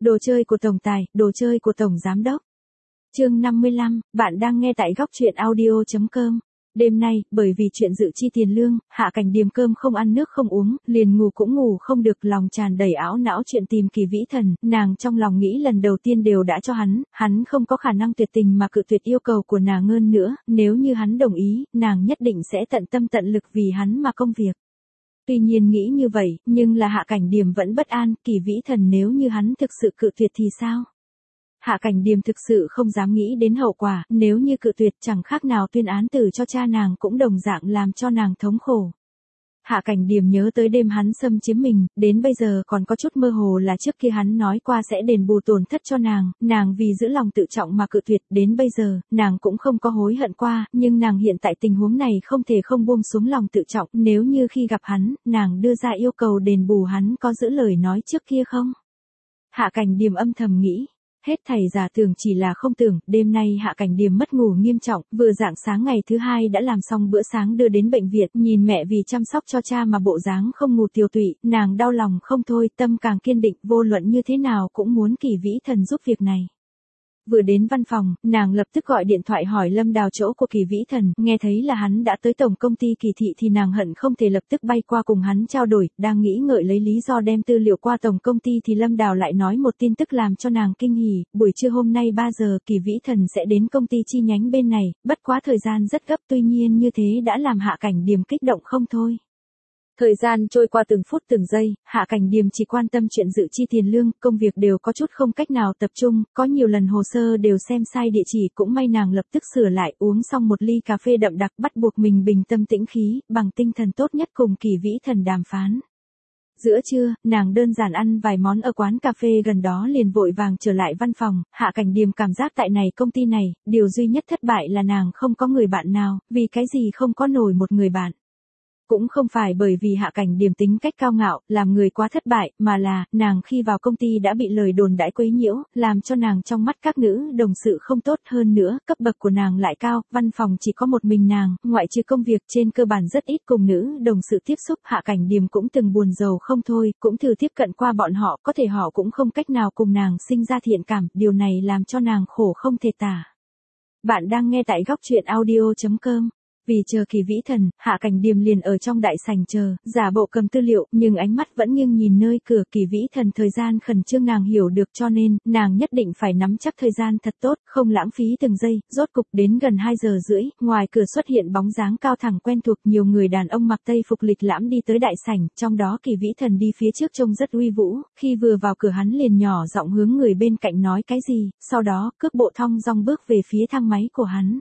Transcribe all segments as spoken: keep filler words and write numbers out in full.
Đồ chơi của tổng tài, đồ chơi của tổng giám đốc. Chương năm mươi lăm, bạn đang nghe tại góc truyện audio chấm com. Đêm nay, bởi vì chuyện dự chi tiền lương, Hạ Cảnh Điềm cơm không ăn nước không uống, liền ngủ cũng ngủ không được, lòng tràn đầy ảo não chuyện tìm Kỳ Vĩ Thần, nàng trong lòng nghĩ lần đầu tiên đều đã cho hắn, hắn không có khả năng tuyệt tình mà cự tuyệt yêu cầu của nàng hơn nữa, nếu như hắn đồng ý, nàng nhất định sẽ tận tâm tận lực vì hắn mà công việc. Tuy nhiên nghĩ như vậy, nhưng là Hạ Cảnh Điềm vẫn bất an, Kỳ Vĩ Thần nếu như hắn thực sự cự tuyệt thì sao? Hạ Cảnh Điềm thực sự không dám nghĩ đến hậu quả, nếu như cự tuyệt chẳng khác nào tuyên án tử cho cha nàng, cũng đồng dạng làm cho nàng thống khổ. Hạ Cảnh Điềm nhớ tới đêm hắn xâm chiếm mình, đến bây giờ còn có chút mơ hồ là trước kia hắn nói qua sẽ đền bù tổn thất cho nàng, nàng vì giữ lòng tự trọng mà cự tuyệt, đến bây giờ, nàng cũng không có hối hận qua, nhưng nàng hiện tại tình huống này không thể không buông xuống lòng tự trọng, nếu như khi gặp hắn, nàng đưa ra yêu cầu đền bù, hắn có giữ lời nói trước kia không? Hạ Cảnh Điềm âm thầm nghĩ. Hết thảy giả tưởng chỉ là không tưởng, đêm nay Hạ Cảnh Điềm mất ngủ nghiêm trọng, vừa rạng sáng ngày thứ hai đã làm xong bữa sáng đưa đến bệnh viện, nhìn mẹ vì chăm sóc cho cha mà bộ dáng không ngủ tiều tụy, nàng đau lòng không thôi, tâm càng kiên định, vô luận như thế nào cũng muốn Kỳ Vĩ Thần giúp việc này. Vừa đến văn phòng, nàng lập tức gọi điện thoại hỏi Lâm Đào chỗ của Kỳ Vĩ Thần, nghe thấy là hắn đã tới tổng công ty Kỳ thị thì nàng hận không thể lập tức bay qua cùng hắn trao đổi, đang nghĩ ngợi lấy lý do đem tư liệu qua tổng công ty thì Lâm Đào lại nói một tin tức làm cho nàng kinh hỉ, buổi trưa hôm nay ba giờ Kỳ Vĩ Thần sẽ đến công ty chi nhánh bên này, bất quá thời gian rất gấp, tuy nhiên như thế đã làm Hạ Cảnh Điềm kích động không thôi. Thời gian trôi qua từng phút từng giây, Hạ Cảnh Điềm chỉ quan tâm chuyện dự chi tiền lương, công việc đều có chút không cách nào tập trung, có nhiều lần hồ sơ đều xem sai địa chỉ, cũng may nàng lập tức sửa lại, uống xong một ly cà phê đậm đặc, bắt buộc mình bình tâm tĩnh khí, bằng tinh thần tốt nhất cùng Kỳ Vĩ Thần đàm phán. Giữa trưa, nàng đơn giản ăn vài món ở quán cà phê gần đó liền vội vàng trở lại văn phòng, Hạ Cảnh Điềm cảm giác tại này công ty này, điều duy nhất thất bại là nàng không có người bạn nào, vì cái gì không có nổi một người bạn. Cũng không phải bởi vì Hạ Cảnh Điềm tính cách cao ngạo, làm người quá thất bại, mà là, nàng khi vào công ty đã bị lời đồn đãi quấy nhiễu, làm cho nàng trong mắt các nữ đồng sự không tốt, hơn nữa, cấp bậc của nàng lại cao, văn phòng chỉ có một mình nàng, ngoại trừ công việc trên cơ bản rất ít cùng nữ đồng sự tiếp xúc, Hạ Cảnh Điềm cũng từng buồn rầu không thôi, cũng thử tiếp cận qua bọn họ, có thể họ cũng không cách nào cùng nàng sinh ra thiện cảm, điều này làm cho nàng khổ không thể tả. Bạn đang nghe tại góc truyện audio chấm com. Vì chờ Kỳ Vĩ Thần, Hạ Cảnh Điềm liền ở trong đại sảnh chờ, giả bộ cầm tư liệu, nhưng ánh mắt vẫn nghiêng nhìn nơi cửa. Kỳ Vĩ Thần thời gian khẩn trương nàng hiểu được, cho nên, nàng nhất định phải nắm chắc thời gian thật tốt, không lãng phí từng giây. Rốt cục đến gần hai giờ rưỡi, ngoài cửa xuất hiện bóng dáng cao thẳng quen thuộc, nhiều người đàn ông mặc tây phục lịch lãm đi tới đại sảnh, trong đó Kỳ Vĩ Thần đi phía trước trông rất uy vũ, khi vừa vào cửa hắn liền nhỏ giọng hướng người bên cạnh nói cái gì, sau đó cước bộ thong dong bước về phía thang máy của hắn.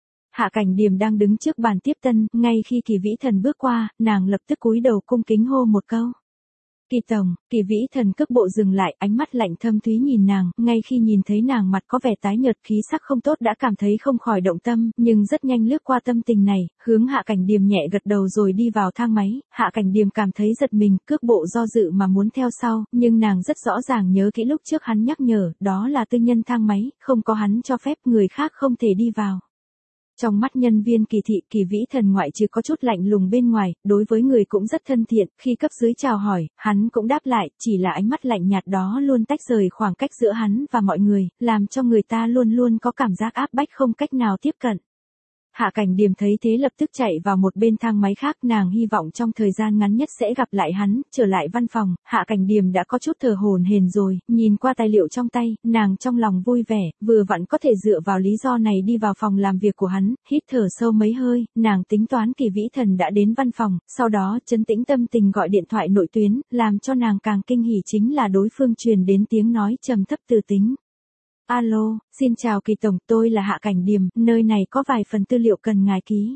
Hạ Cảnh Điềm đang đứng trước bàn tiếp tân, ngay khi Kỳ Vĩ Thần bước qua, nàng lập tức cúi đầu cung kính hô một câu. Kỳ tổng, Kỳ Vĩ Thần cước bộ dừng lại, ánh mắt lạnh thâm thúy nhìn nàng, ngay khi nhìn thấy nàng mặt có vẻ tái nhợt, khí sắc không tốt đã cảm thấy không khỏi động tâm, nhưng rất nhanh lướt qua tâm tình này, hướng Hạ Cảnh Điềm nhẹ gật đầu rồi đi vào thang máy. Hạ Cảnh Điềm cảm thấy giật mình, cước bộ do dự mà muốn theo sau, nhưng nàng rất rõ ràng nhớ kỹ lúc trước hắn nhắc nhở, đó là tư nhân thang máy, không có hắn cho phép người khác không thể đi vào. Trong mắt nhân viên Kỳ thị, Kỳ Vĩ Thần ngoại trừ có chút lạnh lùng bên ngoài, đối với người cũng rất thân thiện, khi cấp dưới chào hỏi, hắn cũng đáp lại, chỉ là ánh mắt lạnh nhạt đó luôn tách rời khoảng cách giữa hắn và mọi người, làm cho người ta luôn luôn có cảm giác áp bách không cách nào tiếp cận. Hạ Cảnh Điềm thấy thế lập tức chạy vào một bên thang máy khác, nàng hy vọng trong thời gian ngắn nhất sẽ gặp lại hắn, trở lại văn phòng, Hạ Cảnh Điềm đã có chút thở hổn hển rồi, nhìn qua tài liệu trong tay, nàng trong lòng vui vẻ, vừa vặn có thể dựa vào lý do này đi vào phòng làm việc của hắn, hít thở sâu mấy hơi, nàng tính toán Kỳ Vĩ Thần đã đến văn phòng, sau đó trấn tĩnh tâm tình gọi điện thoại nội tuyến, làm cho nàng càng kinh hỉ chính là đối phương truyền đến tiếng nói trầm thấp từ tính. Alo, xin chào Kỳ tổng, tôi là Hạ Cảnh Điềm, nơi này có vài phần tư liệu cần ngài ký.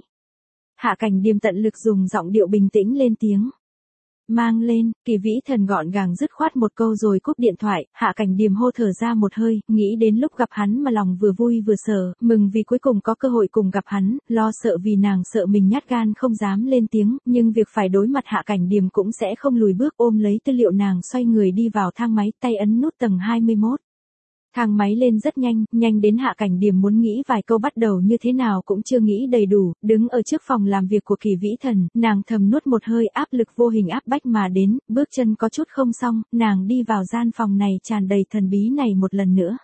Hạ Cảnh Điềm tận lực dùng giọng điệu bình tĩnh lên tiếng. Mang lên, Kỳ Vĩ Thần gọn gàng dứt khoát một câu rồi cúp điện thoại, Hạ Cảnh Điềm hô thở ra một hơi, nghĩ đến lúc gặp hắn mà lòng vừa vui vừa sợ, mừng vì cuối cùng có cơ hội cùng gặp hắn, lo sợ vì nàng sợ mình nhát gan không dám lên tiếng, nhưng việc phải đối mặt Hạ Cảnh Điềm cũng sẽ không lùi bước, ôm lấy tư liệu nàng xoay người đi vào thang máy, tay ấn nút tầng hai mươi mốt. Thang máy lên rất nhanh, nhanh đến Hạ Cảnh Điềm muốn nghĩ vài câu bắt đầu như thế nào cũng chưa nghĩ đầy đủ, đứng ở trước phòng làm việc của Kỳ Vĩ Thần, nàng thầm nuốt một hơi, áp lực vô hình áp bách mà đến, bước chân có chút không xong, nàng đi vào gian phòng này tràn đầy thần bí này một lần nữa.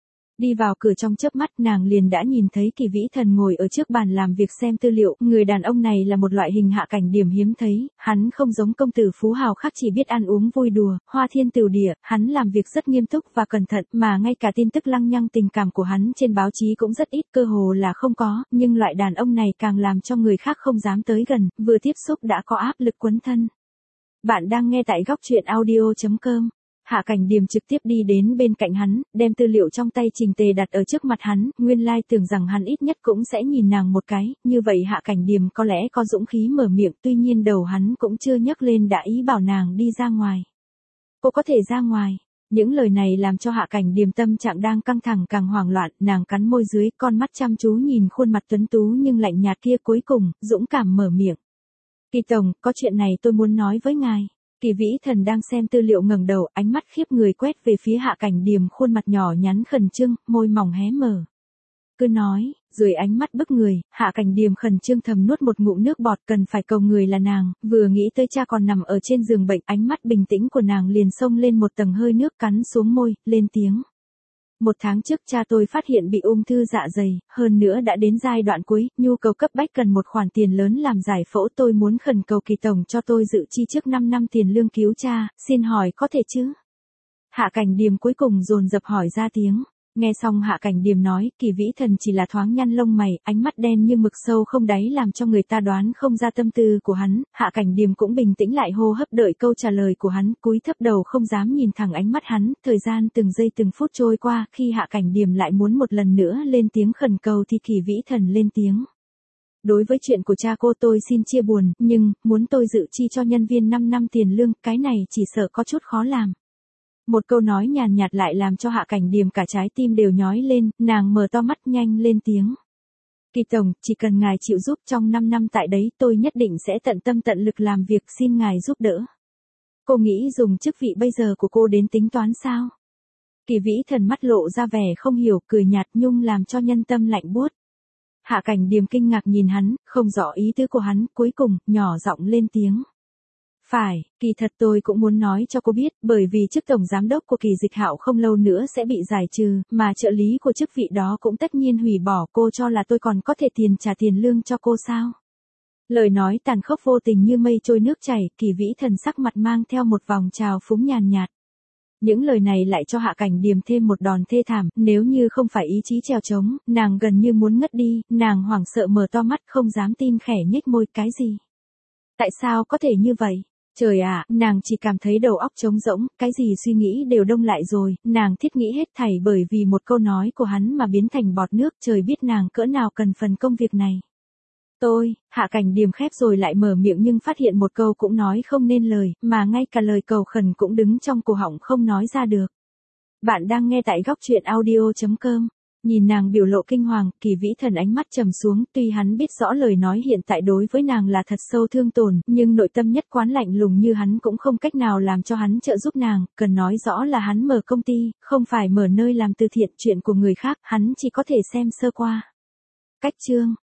Đi vào cửa trong chớp mắt nàng liền đã nhìn thấy Kỳ Vĩ Thần ngồi ở trước bàn làm việc xem tư liệu, người đàn ông này là một loại hình Hạ Cảnh Điềm hiếm thấy, hắn không giống công tử phú hào khác chỉ biết ăn uống vui đùa, hoa thiên tửu địa, hắn làm việc rất nghiêm túc và cẩn thận, mà ngay cả tin tức lăng nhăng tình cảm của hắn trên báo chí cũng rất ít, cơ hồ là không có, nhưng loại đàn ông này càng làm cho người khác không dám tới gần, vừa tiếp xúc đã có áp lực quấn thân. Bạn đang nghe tại góc truyện audio chấm com. Hạ Cảnh Điềm trực tiếp đi đến bên cạnh hắn, đem tư liệu trong tay chỉnh tề đặt ở trước mặt hắn, nguyên lai tưởng rằng hắn ít nhất cũng sẽ nhìn nàng một cái, như vậy Hạ Cảnh Điềm có lẽ có dũng khí mở miệng, tuy nhiên đầu hắn cũng chưa nhấc lên đã ý bảo nàng đi ra ngoài. Cô có thể ra ngoài. Những lời này làm cho Hạ Cảnh Điềm tâm trạng đang căng thẳng càng hoảng loạn, nàng cắn môi dưới, con mắt chăm chú nhìn khuôn mặt tuấn tú nhưng lạnh nhạt kia, cuối cùng, dũng cảm mở miệng. Kỳ tổng, có chuyện này tôi muốn nói với ngài. Kỳ Vĩ Thần đang xem tư liệu ngẩng đầu, ánh mắt khiếp người quét về phía Hạ Cảnh Điềm, khuôn mặt nhỏ nhắn khẩn trương, môi mỏng hé mở. Cứ nói, dưới ánh mắt bức người, Hạ Cảnh Điềm khẩn trương thầm nuốt một ngụm nước bọt, cần phải cầu người là nàng, vừa nghĩ tới cha còn nằm ở trên giường bệnh, ánh mắt bình tĩnh của nàng liền xông lên một tầng hơi nước, cắn xuống môi, lên tiếng. Một tháng trước cha tôi phát hiện bị ung thư dạ dày, hơn nữa đã đến giai đoạn cuối, nhu cầu cấp bách cần một khoản tiền lớn làm giải phẫu, tôi muốn khẩn cầu Kỳ tổng cho tôi dự chi trước năm năm tiền lương cứu cha, xin hỏi có thể chứ? Hạ Cảnh Điềm cuối cùng dồn dập hỏi ra tiếng. Nghe xong Hạ Cảnh Điềm nói, Kỳ Vĩ Thần chỉ là thoáng nhăn lông mày, ánh mắt đen như mực sâu không đáy làm cho người ta đoán không ra tâm tư của hắn, Hạ Cảnh Điềm cũng bình tĩnh lại hô hấp đợi câu trả lời của hắn, cúi thấp đầu không dám nhìn thẳng ánh mắt hắn, thời gian từng giây từng phút trôi qua, khi Hạ Cảnh Điềm lại muốn một lần nữa lên tiếng khẩn cầu thì Kỳ Vĩ Thần lên tiếng. Đối với chuyện của cha cô tôi xin chia buồn, nhưng, muốn tôi dự chi cho nhân viên năm năm tiền lương, cái này chỉ sợ có chút khó làm. Một câu nói nhàn nhạt lại làm cho Hạ Cảnh Điềm cả trái tim đều nhói lên, nàng mở to mắt nhanh lên tiếng. Kỳ tổng, chỉ cần ngài chịu giúp trong năm năm tại đấy tôi nhất định sẽ tận tâm tận lực làm việc, xin ngài giúp đỡ. Cô nghĩ dùng chức vị bây giờ của cô đến tính toán sao? Kỳ Vĩ Thần mắt lộ ra vẻ không hiểu, cười nhạt nhung làm cho nhân tâm lạnh buốt. Hạ Cảnh Điềm kinh ngạc nhìn hắn, không rõ ý tứ của hắn, cuối cùng, nhỏ giọng lên tiếng. Phải, kỳ thật tôi cũng muốn nói cho cô biết, bởi vì chức tổng giám đốc của Kỳ Dịch Hạo không lâu nữa sẽ bị giải trừ, mà trợ lý của chức vị đó cũng tất nhiên hủy bỏ, cô cho là tôi còn có thể tiền trả tiền lương cho cô sao? Lời nói tàn khốc vô tình như mây trôi nước chảy, Kỳ Vĩ Thần sắc mặt mang theo một vòng trào phúng nhàn nhạt. Những lời này lại cho Hạ Cảnh Điềm thêm một đòn thê thảm, nếu như không phải ý chí trèo trống, nàng gần như muốn ngất đi, nàng hoảng sợ mở to mắt không dám tin khẽ nhếch môi, cái gì? Tại sao có thể như vậy? Trời ạ, à, nàng chỉ cảm thấy đầu óc trống rỗng, cái gì suy nghĩ đều đông lại rồi, nàng thiết nghĩ hết thảy bởi vì một câu nói của hắn mà biến thành bọt nước, trời biết nàng cỡ nào cần phần công việc này. Tôi, Hạ Cảnh Điềm khép rồi lại mở miệng nhưng phát hiện một câu cũng nói không nên lời, mà ngay cả lời cầu khẩn cũng đứng trong cổ họng không nói ra được. Bạn đang nghe tại góc truyện audio chấm com. Nhìn nàng biểu lộ kinh hoàng, Kỳ Vĩ Thần ánh mắt trầm xuống, tuy hắn biết rõ lời nói hiện tại đối với nàng là thật sâu thương tổn, nhưng nội tâm nhất quán lạnh lùng như hắn cũng không cách nào làm cho hắn trợ giúp nàng, cần nói rõ là hắn mở công ty, không phải mở nơi làm từ thiện, chuyện của người khác, hắn chỉ có thể xem sơ qua. Cách chương